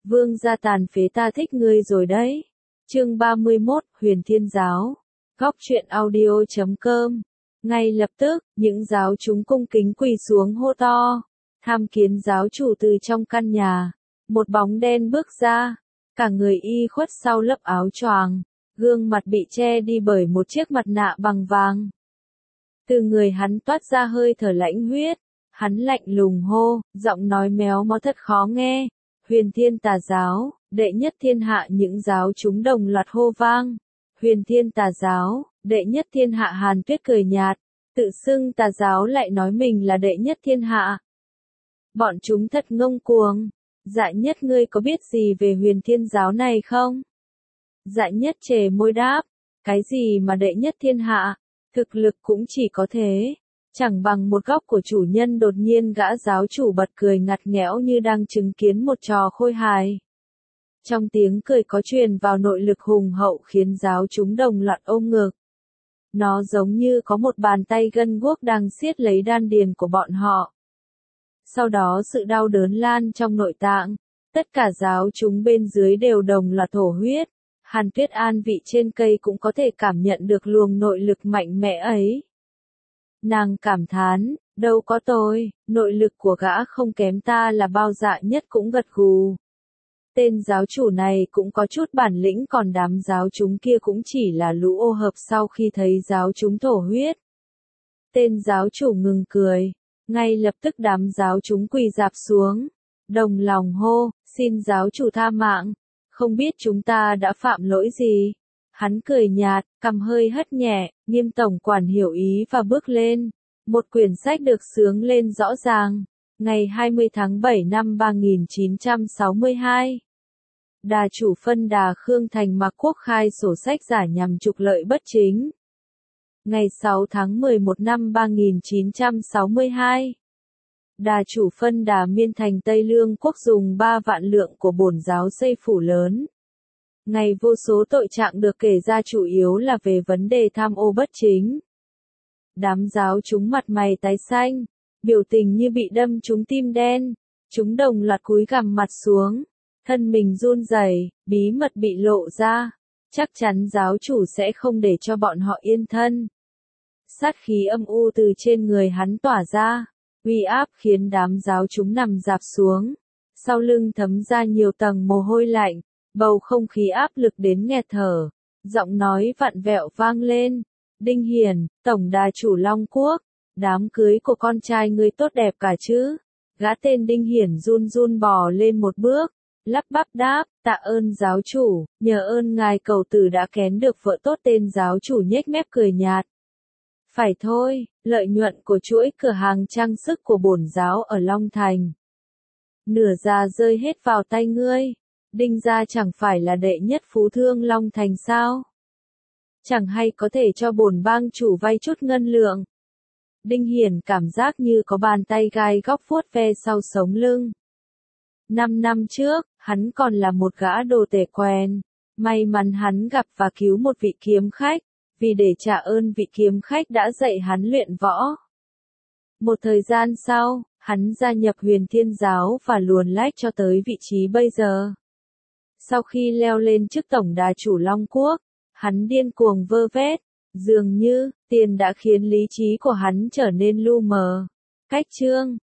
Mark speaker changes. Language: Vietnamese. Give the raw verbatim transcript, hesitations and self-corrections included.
Speaker 1: Vương gia tàn phế ta thích ngươi rồi đấy. Chương ba mươi mốt, Huyền Thiên Giáo. Góc truyện audio chấm com. Ngay lập tức, những giáo chúng cung kính quỳ xuống hô to. Tham kiến giáo chủ từ trong căn nhà. Một bóng đen bước ra. Cả người y khuất sau lớp áo choàng. Gương mặt bị che đi bởi một chiếc mặt nạ bằng vàng. Từ người hắn toát ra hơi thở lãnh huyết. Hắn lạnh lùng hô, giọng nói méo mó thật khó nghe. Huyền Thiên Tà Giáo, đệ nhất thiên hạ. Những giáo chúng đồng loạt hô vang. Huyền Thiên Tà Giáo, đệ nhất thiên hạ. Hàn Tuyết cười nhạt, tự xưng Tà Giáo lại nói mình là đệ nhất thiên hạ. Bọn chúng thật ngông cuồng. Dạ Nhất, ngươi có biết gì về Huyền Thiên Giáo này không? Dạ Nhất chề môi đáp, cái gì mà đệ nhất thiên hạ, thực lực cũng chỉ có thế. Chẳng bằng một góc của chủ nhân. Đột nhiên gã giáo chủ bật cười ngặt nghẽo như đang chứng kiến một trò khôi hài. Trong tiếng cười có truyền vào nội lực hùng hậu khiến giáo chúng đồng loạt ôm ngực. Nó giống như có một bàn tay gân guốc đang siết lấy đan điền của bọn họ. Sau đó sự đau đớn lan trong nội tạng. Tất cả giáo chúng bên dưới đều đồng loạt thổ huyết. Hàn Tuyết an vị trên cây cũng có thể cảm nhận được luồng nội lực mạnh mẽ ấy. Nàng cảm thán, đâu có tôi, nội lực của gã không kém ta là bao. Dạ Nhất cũng gật gù. Tên giáo chủ này cũng có chút bản lĩnh, còn đám giáo chúng kia cũng chỉ là lũ ô hợp sau khi thấy giáo chúng thổ huyết. Tên giáo chủ ngừng cười, ngay lập tức đám giáo chúng quỳ rạp xuống, đồng lòng hô, xin giáo chủ tha mạng, không biết chúng ta đã phạm lỗi gì. Hắn cười nhạt, cằm hơi hất nhẹ, Nghiêm tổng quản hiểu ý và bước lên. Một quyển sách được xướng lên rõ ràng. Ngày hai mươi tháng bảy năm ba nghìn chín trăm sáu mươi hai. Đà chủ phân đà Khương Thành Mạc Quốc khai sổ sách giả nhằm trục lợi bất chính. Ngày sáu tháng mười một năm ba nghìn chín trăm sáu mươi hai. Đà chủ phân đà Miên Thành Tây Lương Quốc dùng ba vạn lượng của bổn giáo xây phủ lớn. Ngày vô số tội trạng được kể ra chủ yếu là về vấn đề tham ô bất chính. Đám giáo chúng mặt mày tái xanh, biểu tình như bị đâm trúng tim đen. Chúng đồng loạt cúi gằm mặt xuống, thân mình run rẩy, bí mật bị lộ ra. Chắc chắn giáo chủ sẽ không để cho bọn họ yên thân. Sát khí âm u từ trên người hắn tỏa ra, uy áp khiến đám giáo chúng nằm rạp xuống. Sau lưng thấm ra nhiều tầng mồ hôi lạnh. Bầu không khí áp lực đến nghẹt thở. Giọng nói vặn vẹo vang lên. Đinh Hiển, tổng đà chủ Long Quốc. Đám cưới của con trai ngươi tốt đẹp cả chứ? Gã tên Đinh Hiển run run bò lên một bước. Lắp bắp đáp, tạ ơn giáo chủ, nhờ ơn ngài cầu tử đã kén được vợ tốt. Tên giáo chủ nhếch mép cười nhạt. Phải thôi, lợi nhuận của chuỗi cửa hàng trang sức của bổn giáo ở Long Thành. Nửa già rơi hết vào tay ngươi. Đinh gia chẳng phải là đệ nhất phú thương Long Thành sao? Chẳng hay có thể cho bổn bang chủ vay chút ngân lượng. Đinh Hiển cảm giác như có bàn tay gai góc vuốt ve sau sống lưng. Năm năm trước, hắn còn là một gã đồ tể quèn. May mắn hắn gặp và cứu một vị kiếm khách, vì để trả ơn vị kiếm khách đã dạy hắn luyện võ. Một thời gian sau, hắn gia nhập Huyền Thiên Giáo và luồn lách cho tới vị trí bây giờ. Sau khi leo lên chức tổng đà chủ Long Quốc, hắn điên cuồng vơ vét, dường như tiền đã khiến lý trí của hắn trở nên lu mờ. Cách chương